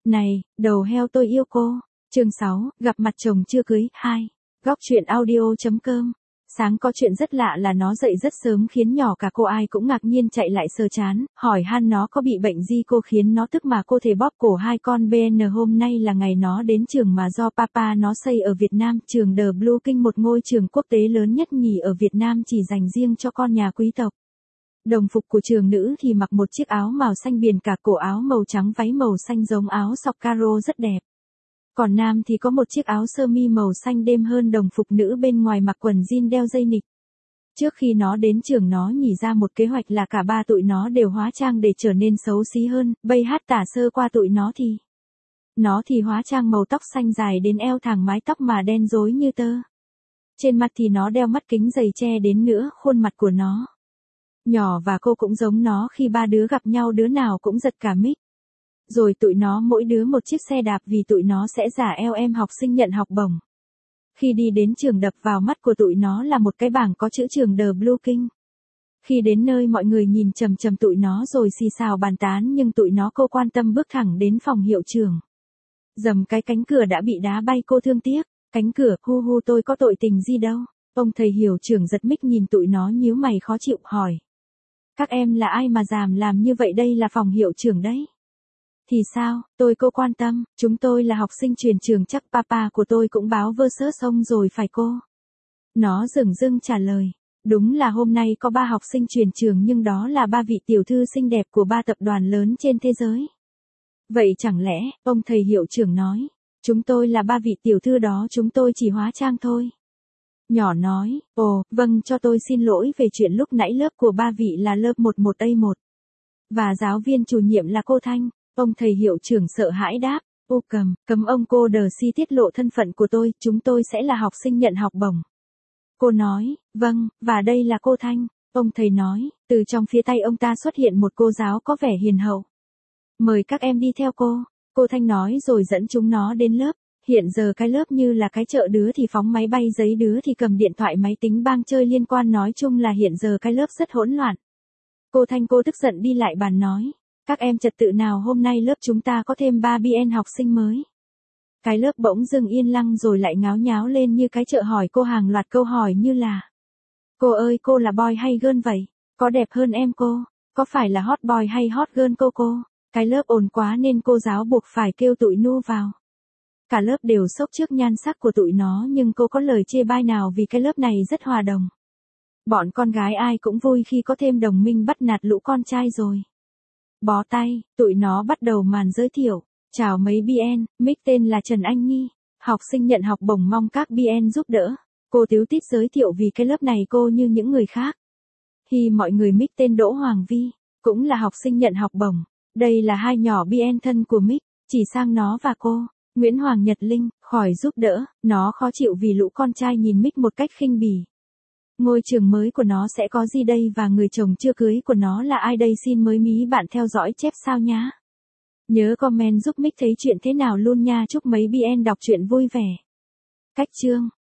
Này, đầu heo tôi yêu cô. Chương 6, gặp mặt chồng chưa cưới, 2. Góc chuyện audio.com. Sáng có chuyện rất lạ là nó dậy rất sớm khiến nhỏ cả cô ai cũng ngạc nhiên chạy lại sờ chán, hỏi han nó có bị bệnh gì cô khiến nó tức mà cô thể bóp cổ hai con BN. Hôm nay là ngày nó đến trường mà do papa nó xây ở Việt Nam, trường The Blue King, một ngôi trường quốc tế lớn nhất nhì ở Việt Nam chỉ dành riêng cho con nhà quý tộc. Đồng phục của trường nữ thì mặc một chiếc áo màu xanh biển cả, cổ áo màu trắng, váy màu xanh giống áo sọc caro rất đẹp. Còn nam thì có một chiếc áo sơ mi màu xanh đêm hơn đồng phục nữ, bên ngoài mặc quần jean đeo dây nịt. Trước khi nó đến trường nó nhỉ ra một kế hoạch là cả ba tụi nó đều hóa trang để trở nên xấu xí hơn, bây hát tả sơ qua tụi nó thì hóa trang màu tóc xanh dài đến eo, thẳng mái tóc mà đen rối như tơ. Trên mặt thì nó đeo mắt kính dày che đến nửa khuôn mặt của nó. Nhỏ và cô cũng giống nó, khi ba đứa gặp nhau đứa nào cũng giật cả mít. Rồi tụi nó mỗi đứa một chiếc xe đạp vì tụi nó sẽ giả eo em học sinh nhận học bổng. Khi đi đến trường đập vào mắt của tụi nó là một cái bảng có chữ trường The Blue King. Khi đến nơi mọi người nhìn chằm chằm tụi nó rồi xì xào bàn tán, nhưng tụi nó cô quan tâm bước thẳng đến phòng hiệu trưởng. Dầm cái cánh cửa đã bị đá bay, cô thương tiếc. Cánh cửa, hu hu, tôi có tội tình gì đâu. Ông thầy hiệu trưởng giật mích nhìn tụi nó nhíu mày khó chịu hỏi. Các em là ai mà dám làm như vậy, đây là phòng hiệu trưởng đấy. Thì sao, cô quan tâm, chúng tôi là học sinh chuyển trường, chắc papa của tôi cũng báo vơ sớ xong rồi phải cô. Nó dửng dưng trả lời, đúng là hôm nay có 3 học sinh chuyển trường, nhưng đó là 3 vị tiểu thư xinh đẹp của 3 tập đoàn lớn trên thế giới. Vậy chẳng lẽ, ông thầy hiệu trưởng nói, chúng tôi là 3 vị tiểu thư đó, chúng tôi chỉ hóa trang thôi. Nhỏ nói, ồ, vâng, cho tôi xin lỗi về chuyện lúc nãy, lớp của 3 vị là lớp 11A1. Và giáo viên chủ nhiệm là cô Thanh. Ông thầy hiệu trưởng sợ hãi đáp, ô cấm ông cô đờ si tiết lộ thân phận của tôi, chúng tôi sẽ là học sinh nhận học bổng. Cô nói, vâng, và đây là cô Thanh. Ông thầy nói, từ trong phía tay ông ta xuất hiện một cô giáo có vẻ hiền hậu. Mời các em đi theo cô. Cô Thanh nói rồi dẫn chúng nó đến lớp. Hiện giờ cái lớp như là cái chợ, đứa thì phóng máy bay giấy, đứa thì cầm điện thoại máy tính bang chơi liên quan, nói chung là hiện giờ cái lớp rất hỗn loạn. Cô Thanh tức giận đi lại bàn nói, các em trật tự nào, hôm nay lớp chúng ta có thêm 3 BN học sinh mới. Cái lớp bỗng dưng yên lặng rồi lại ngáo nháo lên như cái chợ, hỏi cô hàng loạt câu hỏi như là, cô ơi, cô là boy hay girl vậy? Có đẹp hơn em cô? Có phải là hot boy hay hot girl cô? Cái lớp ồn quá nên cô giáo buộc phải kêu tụi nu vào. Cả lớp đều sốc trước nhan sắc của tụi nó, nhưng cô có lời chê bai nào vì cái lớp này rất hòa đồng. Bọn con gái ai cũng vui khi có thêm đồng minh bắt nạt lũ con trai rồi. Bó tay, tụi nó bắt đầu màn giới thiệu. Chào mấy BN, mic tên là Trần Anh Nhi, học sinh nhận học bổng, mong các BN giúp đỡ. Cô tíu tít giới thiệu vì cái lớp này cô như những người khác. Hi mọi người, mic tên Đỗ Hoàng Vi, cũng là học sinh nhận học bổng. Đây là hai nhỏ BN thân của mic, chỉ sang nó và cô. Nguyễn Hoàng Nhật Linh, khỏi giúp đỡ, nó khó chịu vì lũ con trai nhìn mic một cách khinh bỉ. Ngôi trường mới của nó sẽ có gì đây, và người chồng chưa cưới của nó là ai đây, xin mới mí bạn theo dõi chép sao nhá. Nhớ comment giúp mic thấy chuyện thế nào luôn nha, chúc mấy BN đọc truyện vui vẻ. Cách chương